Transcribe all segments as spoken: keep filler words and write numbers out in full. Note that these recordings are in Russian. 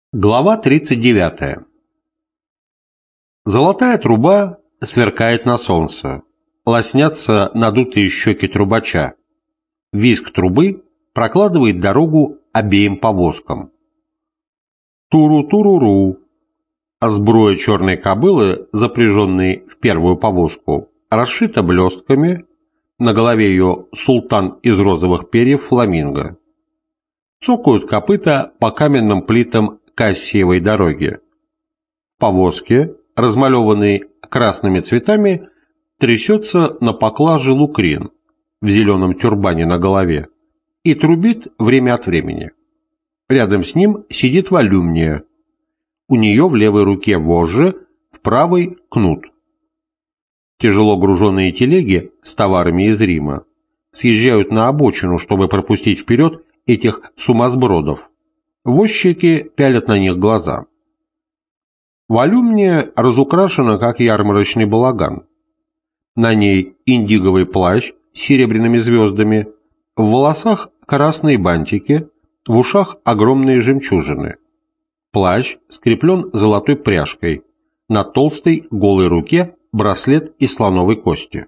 Глава тридцать девятая. Золотая труба сверкает на солнце, лоснятся надутые щеки трубача. Визг трубы прокладывает дорогу обеим повозкам. Туру-туру-ру. А сбруя черной кобылы, запряженной в первую повозку, расшита блестками, на голове ее султан из розовых перьев фламинго. Цокают копыта по каменным плитам Кассиевой дороги. В повозке, размалеванной красными цветами, трясется на поклаже Лукрин в зеленом тюрбане на голове и трубит время от времени. Рядом с ним сидит Волюмния. У нее в левой руке вожжи, в правой – кнут. Тяжело груженные телеги с товарами из Рима съезжают на обочину, чтобы пропустить вперед этих сумасбродов. Возчики пялят на них глаза. Волюмния разукрашена, как ярмарочный балаган. На ней индиговый плащ с серебряными звездами, в волосах красные бантики, в ушах огромные жемчужины. Плащ скреплен золотой пряжкой, на толстой голой руке браслет из слоновой кости.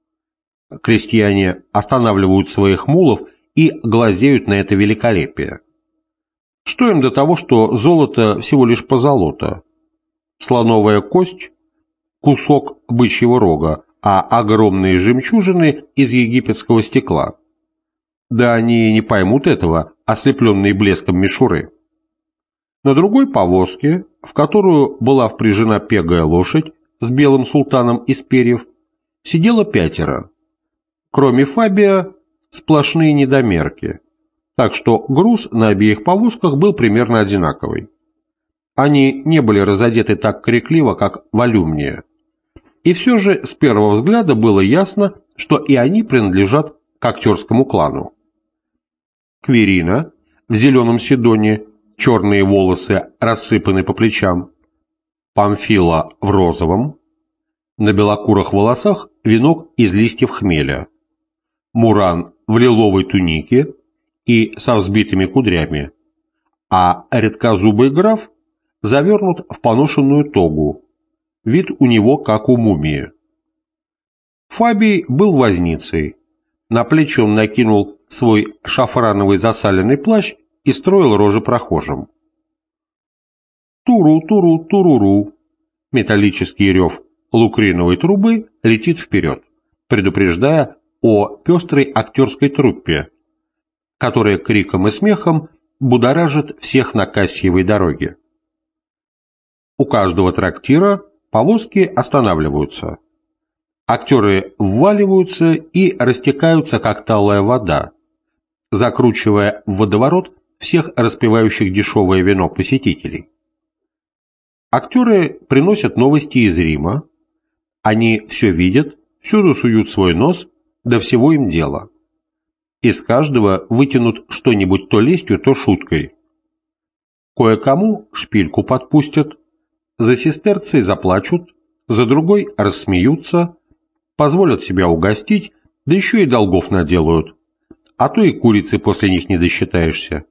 Крестьяне останавливают своих мулов и глазеют на это великолепие. Что им до того, что золото всего лишь позолота? Слоновая кость – кусок бычьего рога, а огромные жемчужины из египетского стекла. Да они не поймут этого, ослепленные блеском мишуры. На другой повозке, в которую была впряжена пегая лошадь с белым султаном из перьев, сидело пятеро. Кроме Фабия, сплошные недомерки. Так что груз на обеих повозках был примерно одинаковый. Они не были разодеты так крикливо, как Волюмния. И все же с первого взгляда было ясно, что и они принадлежат к актерскому клану. Кверина в зеленом седоне, черные волосы рассыпаны по плечам. Памфила в розовом, на белокурых волосах венок из листьев хмеля. Муран в лиловой тунике и со взбитыми кудрями, а редкозубый граф завернут в поношенную тогу, вид у него как у мумии. Фабий был возницей, на плечи он накинул свой шафрановый засаленный плащ и строил рожи прохожим. Туру-туру-туруру, металлический рев лукриновой трубы летит вперед, предупреждая о пестрой актерской труппе, которая криком и смехом будоражит всех на Кассиевой дороге. У каждого трактира повозки останавливаются. Актеры вваливаются и растекаются, как талая вода, закручивая в водоворот всех распивающих дешевое вино посетителей. Актеры приносят новости из Рима. Они все видят, всюду суют свой нос, до всего им дело. Из каждого вытянут что-нибудь то лестью, то шуткой. Кое-кому шпильку подпустят, за сестерцей заплачут, за другой рассмеются, позволят себя угостить, да еще и долгов наделают, а то и курицы после них не досчитаешься.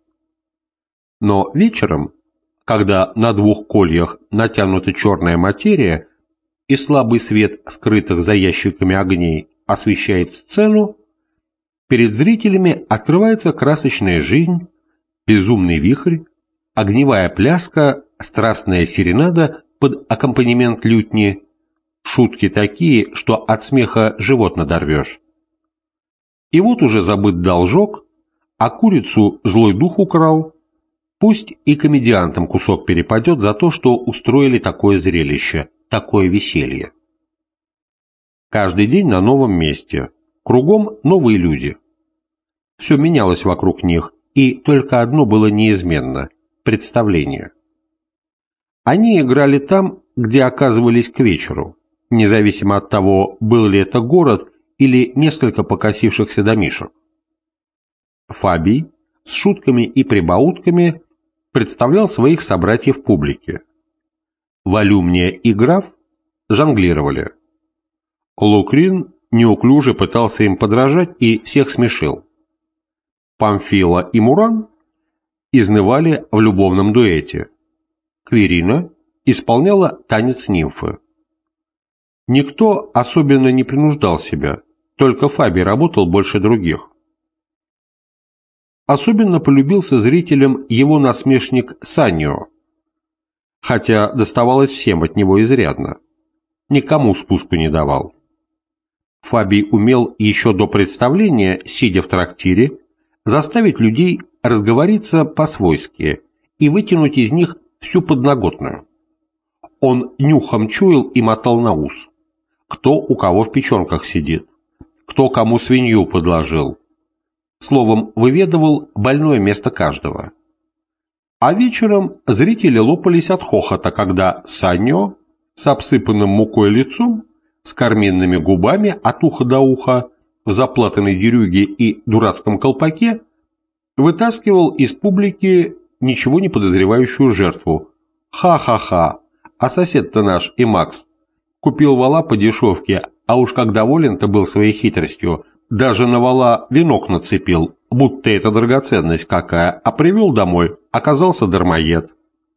Но вечером, когда на двух кольях натянута черная материя и слабый свет скрытых за ящиками огней освещает сцену, перед зрителями открывается красочная жизнь, безумный вихрь, огневая пляска, страстная серенада под аккомпанемент лютни, шутки такие, что от смеха живот надорвешь. И вот уже забыт должок, а курицу злой дух украл, пусть и комедиантам кусок перепадет за то, что устроили такое зрелище, такое веселье. Каждый день на новом месте, кругом новые люди. Все менялось вокруг них, и только одно было неизменно – представление. Они играли там, где оказывались к вечеру, независимо от того, был ли это город или несколько покосившихся домишек. Фабий с шутками и прибаутками представлял своих собратьев публике. Волюмния и граф жонглировали. Лукрин неуклюже пытался им подражать и всех смешил. Памфила и Муран изнывали в любовном дуэте. Квирина исполняла танец нимфы. Никто особенно не принуждал себя, только Фабий работал больше других. Особенно полюбился зрителям его насмешник Саннио, хотя доставалось всем от него изрядно, никому спуску не давал. Фабий умел еще до представления, сидя в трактире, заставить людей разговориться по-свойски и вытянуть из них всю подноготную. Он нюхом чуял и мотал на ус, кто у кого в печенках сидит, кто кому свинью подложил. Словом, выведывал больное место каждого. А вечером зрители лопались от хохота, когда Саннио с обсыпанным мукой лицом, с карминными губами от уха до уха, в заплатанной дерюге и дурацком колпаке, вытаскивал из публики ничего не подозревающую жертву. Ха-ха-ха, а сосед-то наш и Макс купил вала по дешевке, а уж как доволен-то был своей хитростью, даже на вала венок нацепил, будто это драгоценность какая, а привел домой, оказался дармоед.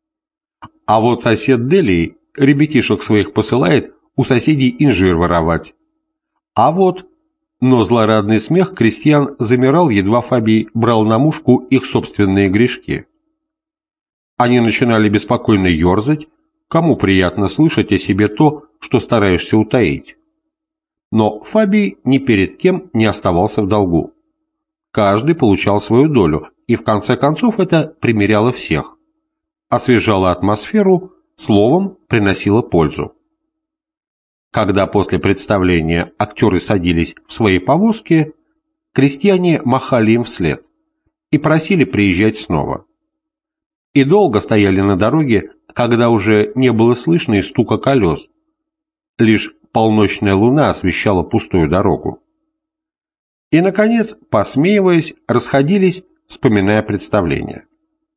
А вот сосед Делий ребятишек своих посылает у соседей инжир воровать. А вот, но злорадный смех крестьян замирал, едва Фабий брал на мушку их собственные грешки. Они начинали беспокойно ерзать, кому приятно слышать о себе то, что стараешься утаить. Но Фабий ни перед кем не оставался в долгу. Каждый получал свою долю, и в конце концов это примиряло всех, освежало атмосферу, словом, приносило пользу. Когда после представления актеры садились в свои повозки, крестьяне махали им вслед и просили приезжать снова. И долго стояли на дороге, когда уже не было слышно и стука колес. Лишь полночная луна освещала пустую дорогу. И, наконец, посмеиваясь, расходились, вспоминая представление.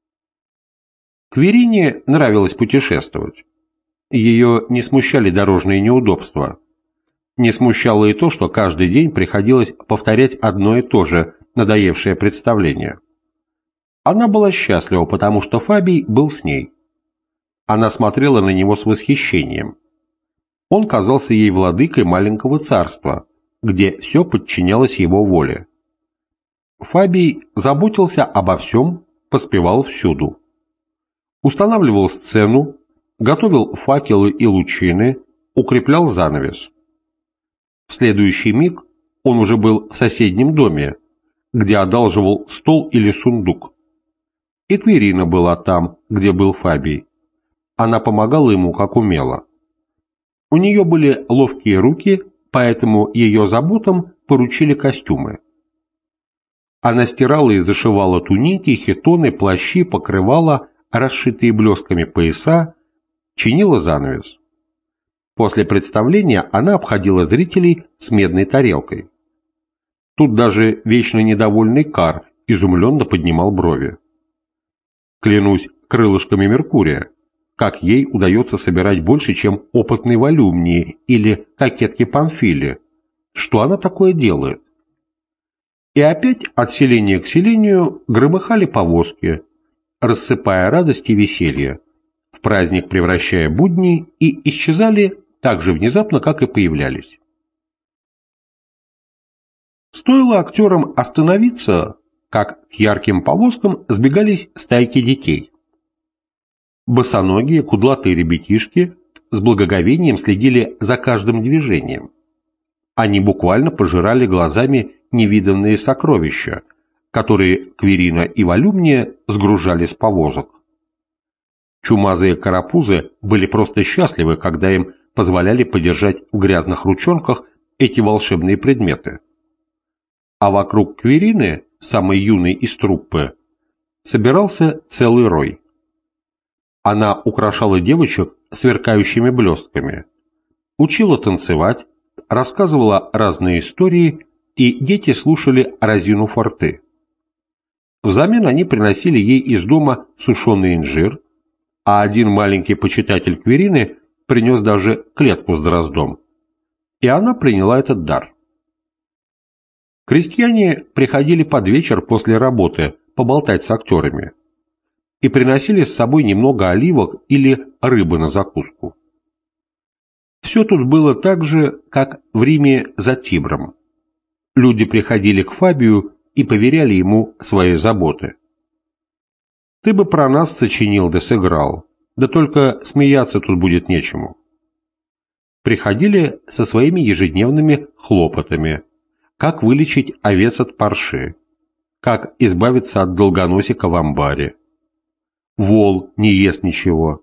Квирине нравилось путешествовать. Ее не смущали дорожные неудобства. Не смущало и то, что каждый день приходилось повторять одно и то же надоевшее представление. Она была счастлива, потому что Фабий был с ней. Она смотрела на него с восхищением. Он казался ей владыкой маленького царства, где все подчинялось его воле. Фабий заботился обо всем, поспевал всюду. Устанавливал сцену, готовил факелы и лучины, укреплял занавес. В следующий миг он уже был в соседнем доме, где одалживал стол или сундук. И Квирина была там, где был Фабий. Она помогала ему, как умела. У нее были ловкие руки, поэтому ее заботам поручили костюмы. Она стирала и зашивала туники, хитоны, плащи, покрывала, расшитые блесками пояса, чинила занавес. После представления она обходила зрителей с медной тарелкой. Тут даже вечно недовольный Кар изумленно поднимал брови. Клянусь крылышками Меркурия, как ей удается собирать больше, чем опытной Волюмнии или кокетке Памфиле. Что она такое делает? И опять от селения к селению громыхали повозки, рассыпая радость и веселье, в праздник превращая будни, и исчезали так же внезапно, как и появлялись. Стоило актерам остановиться, как к ярким повозкам сбегались стайки детей. Босоногие, кудлатые ребятишки с благоговением следили за каждым движением. Они буквально пожирали глазами невиданные сокровища, которые Квирина и Волюмния сгружали с повозок. Чумазые карапузы были просто счастливы, когда им позволяли подержать в грязных ручонках эти волшебные предметы. А вокруг Квирины, самой юной из труппы, собирался целый рой. Она украшала девочек сверкающими блестками, учила танцевать, рассказывала разные истории, и дети слушали разинув рты. Взамен они приносили ей из дома сушеный инжир, а один маленький почитатель Квирины принес даже клетку с дроздом. И она приняла этот дар. Крестьяне приходили под вечер после работы поболтать с актерами. и приносили с собой немного оливок или рыбы на закуску. Все тут было так же, как в Риме за Тибром. Люди приходили к Фабию и поверяли ему свои заботы. «Ты бы про нас сочинил да сыграл, да только смеяться тут будет нечему». Приходили со своими ежедневными хлопотами, как вылечить овец от парши, как избавиться от долгоносика в амбаре. Вол не ест ничего.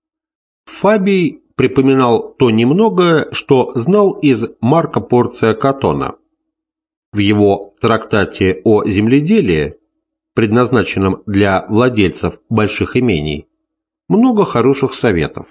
Фабий припоминал то немногое, что знал из Марка Порция Катона. В его трактате о земледелии, предназначенном для владельцев больших имений, много хороших советов.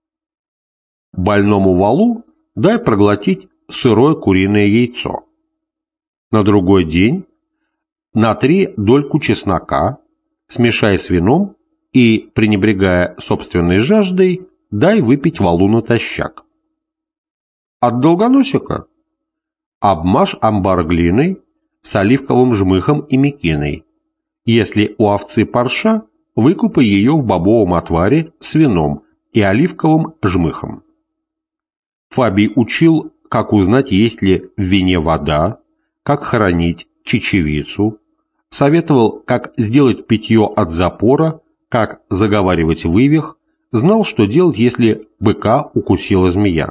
Больному волу дай проглотить сырое куриное яйцо. На другой день натри дольку чеснока, смешай с вином и, пренебрегая собственной жаждой, дай выпить волу натощак. От долгоносика обмажь амбар глиной с оливковым жмыхом и мекиной. Если у овцы парша, выкупай ее в бобовом отваре с вином и оливковым жмыхом. Фабий учил, как узнать, есть ли в вине вода, как хоронить чечевицу, советовал, как сделать питье от запора, как заговаривать вывих, знал, что делать, если быка укусила змея.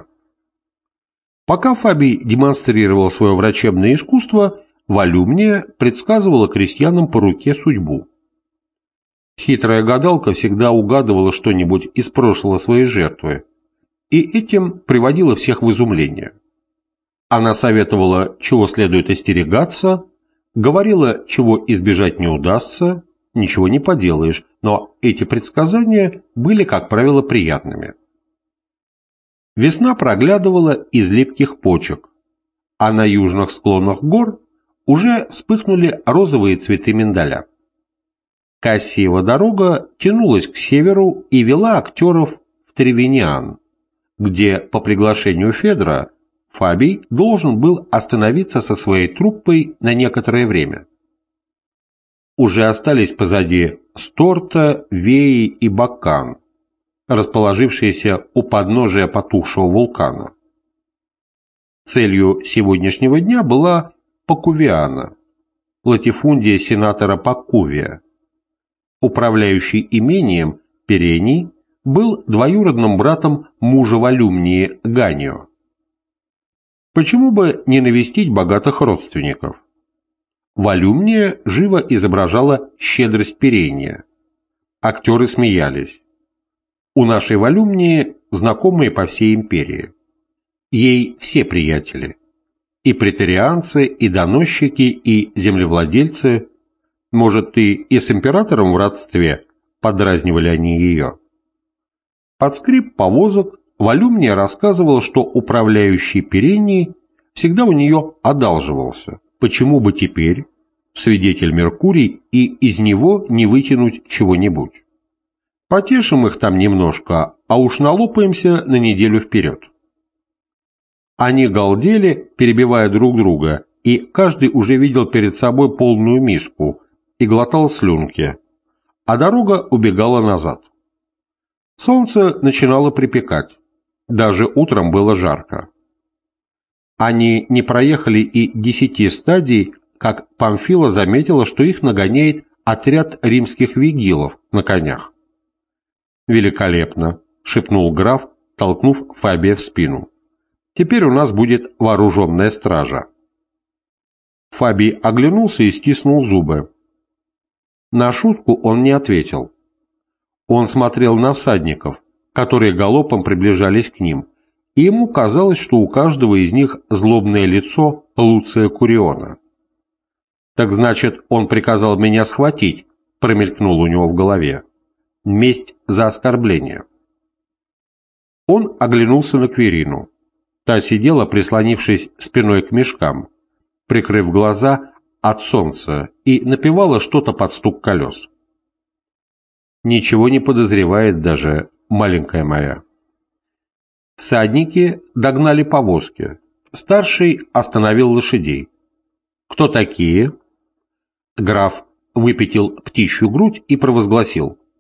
Пока Фабий демонстрировал свое врачебное искусство, Волюмния предсказывала крестьянам по руке судьбу. Хитрая гадалка всегда угадывала что-нибудь из прошлого своей жертвы, и этим приводила всех в изумление. Она советовала, чего следует остерегаться, говорила, чего избежать не удастся, ничего не поделаешь, но эти предсказания были, как правило, приятными. Весна проглядывала из липких почек, а на южных склонах гор уже вспыхнули розовые цветы миндаля. Кассиева дорога тянулась к северу и вела актеров в Тревиниан, где по приглашению Федра Фабий должен был остановиться со своей труппой на некоторое время. Уже остались позади Сторта, Веи и Баккан, расположившиеся у подножия потухшего вулкана. Целью сегодняшнего дня была Пакувиана, латифундия сенатора Пакувия. Управляющий имением Перений был двоюродным братом мужа Волюмнии Ганио. Почему бы не навестить богатых родственников? Волюмния живо изображала щедрость Перения. Актеры смеялись. У нашей Волюмнии знакомые по всей империи. Ей все приятели. И преторианцы, и доносчики, и землевладельцы. Может, ты и с императором в родстве, подразнивали они ее. Под скрип повозок Волюмния рассказывала, что управляющий Перений всегда у нее одалживался. Почему бы теперь, свидетель Меркурий, и из него не вытянуть чего-нибудь? Потешим их там немножко, а уж налопаемся на неделю вперед. Они галдели, перебивая друг друга, и каждый уже видел перед собой полную миску и глотал слюнки, а дорога убегала назад. Солнце начинало припекать, даже утром было жарко. Они не проехали и десяти стадий, как Памфила заметила, что их нагоняет отряд римских вигилов на конях. «Великолепно!» — шепнул граф, толкнув Фабия в спину. «Теперь у нас будет вооруженная стража». Фабий оглянулся и стиснул зубы. На шутку он не ответил. Он смотрел на всадников, которые галопом приближались к ним, и ему казалось, что у каждого из них злобное лицо Луция Куриона. «Так значит, он приказал меня схватить», — промелькнуло у него в голове. «Месть за оскорбление». Он оглянулся на Кверину. Та сидела, прислонившись спиной к мешкам, прикрыв глаза от солнца, и напевала что-то под стук колес. «Ничего не подозревает даже маленькая моя». Всадники догнали повозки. Старший остановил лошадей. «Кто такие?» Граф выпятил птичью грудь и провозгласил: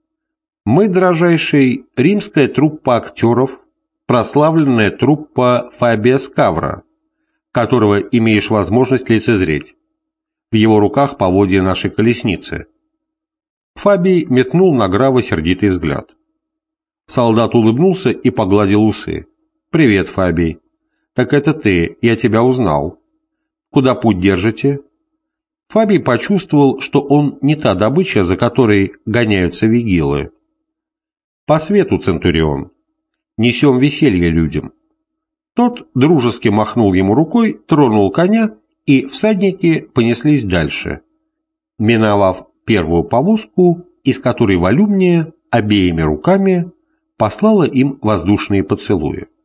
Мы, дрожайший, римская труппа актеров, прославленная труппа Фабия Скавра, которого имеешь возможность лицезреть. В его руках поводья нашей колесницы». Фабий метнул на графа сердитый взгляд. Солдат улыбнулся и погладил усы. «Привет, Фабий. Так это ты, я тебя узнал. Куда путь держите?» Фабий почувствовал, что он не та добыча, за которой гоняются вигилы. «По свету, Центурион. Несем веселье людям». Тот дружески махнул ему рукой, тронул коня, и всадники понеслись дальше, миновав первую повозку, из которой Волюмния обеими руками послала им воздушные поцелуи.